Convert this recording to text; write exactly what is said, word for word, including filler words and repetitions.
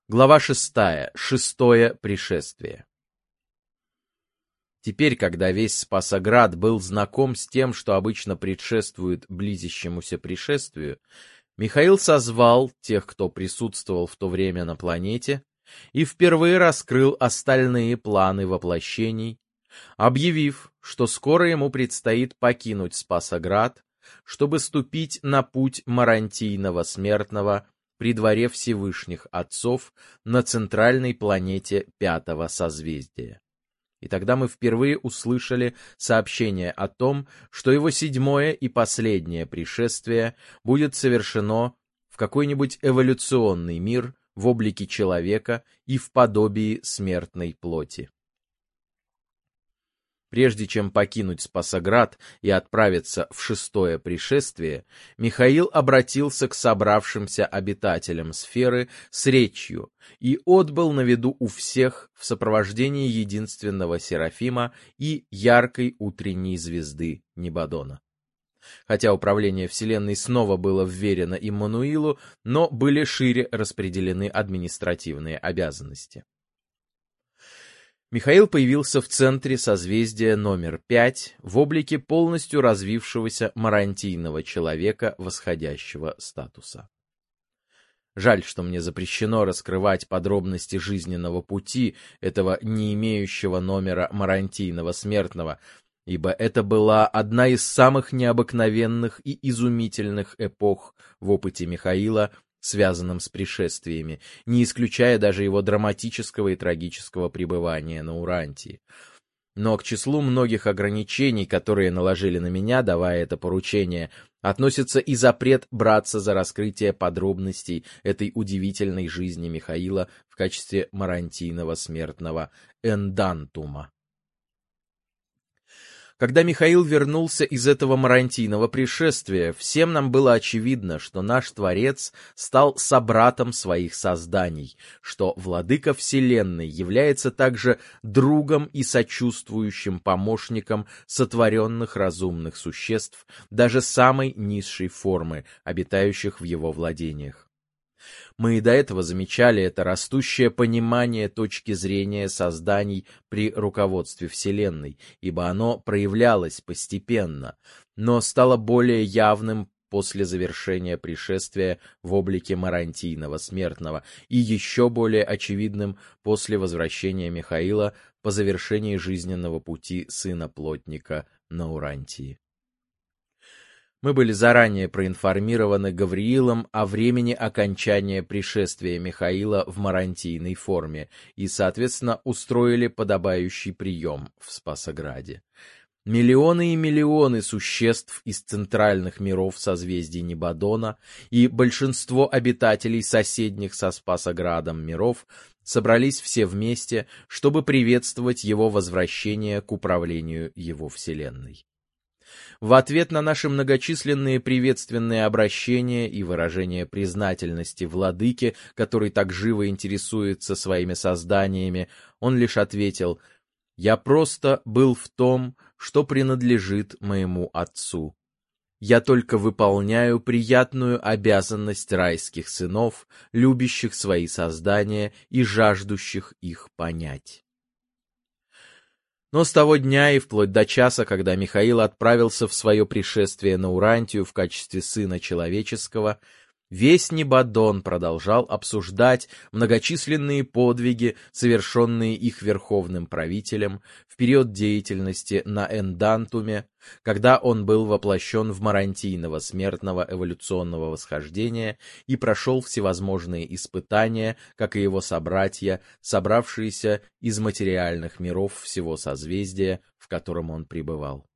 Глава шестая. Шестое пришествие. Теперь, когда весь Спасоград был знаком с тем, что обычно предшествует близящемуся пришествию, Михаил созвал тех, кто присутствовал в то время на планете, и впервые раскрыл остальные планы воплощений, объявив, что скоро ему предстоит покинуть Спасоград, чтобы ступить на путь Марантийного смертного при дворе Всевышних Отцов на центральной планете пятого созвездия. И тогда мы впервые услышали сообщение о том, что его седьмое и последнее пришествие будет совершено в какой-нибудь эволюционный мир в облике человека и в подобии смертной плоти. Прежде чем покинуть Спасоград и отправиться в шестое пришествие, Михаил обратился к собравшимся обитателям сферы с речью и отбыл на виду у всех в сопровождении единственного Серафима и яркой утренней звезды Небадона. Хотя управление Вселенной снова было вверено Иммануилу, но были шире распределены административные обязанности. Михаил появился в центре созвездия номер пять в облике полностью развившегося марантийного человека восходящего статуса. Жаль, что мне запрещено раскрывать подробности жизненного пути этого не имеющего номера марантийного смертного, ибо это была одна из самых необыкновенных и изумительных эпох в опыте Михаила, связанным с пришествиями, не исключая даже его драматического и трагического пребывания на Урантии. Но к числу многих ограничений, которые наложили на меня, давая это поручение, относится и запрет браться за раскрытие подробностей этой удивительной жизни Михаила в качестве марантийного смертного эндантума. Когда Михаил вернулся из этого марантийного пришествия, всем нам было очевидно, что наш Творец стал собратом своих созданий, что Владыка Вселенной является также другом и сочувствующим помощником сотворенных разумных существ, даже самой низшей формы, обитающих в его владениях. Мы и до этого замечали это растущее понимание точки зрения созданий при руководстве Вселенной, ибо оно проявлялось постепенно, но стало более явным после завершения пришествия в облике марантийного смертного и еще более очевидным после возвращения Михаила по завершении жизненного пути сына плотника на Урантии. Мы были заранее проинформированы Гавриилом о времени окончания пришествия Михаила в марантийной форме и, соответственно, устроили подобающий прием в Спасограде. Миллионы и миллионы существ из центральных миров созвездий Небадона и большинство обитателей соседних со Спасоградом миров собрались все вместе, чтобы приветствовать его возвращение к управлению его Вселенной. В ответ на наши многочисленные приветственные обращения и выражения признательности Владыке, который так живо интересуется своими созданиями, он лишь ответил: «Я просто был в том, что принадлежит моему Отцу. Я только выполняю приятную обязанность райских сынов, любящих свои создания и жаждущих их понять». Но с того дня и вплоть до часа, когда Михаил отправился в свое пришествие на Урантию в качестве сына человеческого, весь Небадон продолжал обсуждать многочисленные подвиги, совершенные их верховным правителем в период деятельности на Эндантуме, когда он был воплощен в марантийного смертного эволюционного восхождения и прошел всевозможные испытания, как и его собратья, собравшиеся из материальных миров всего созвездия, в котором он пребывал.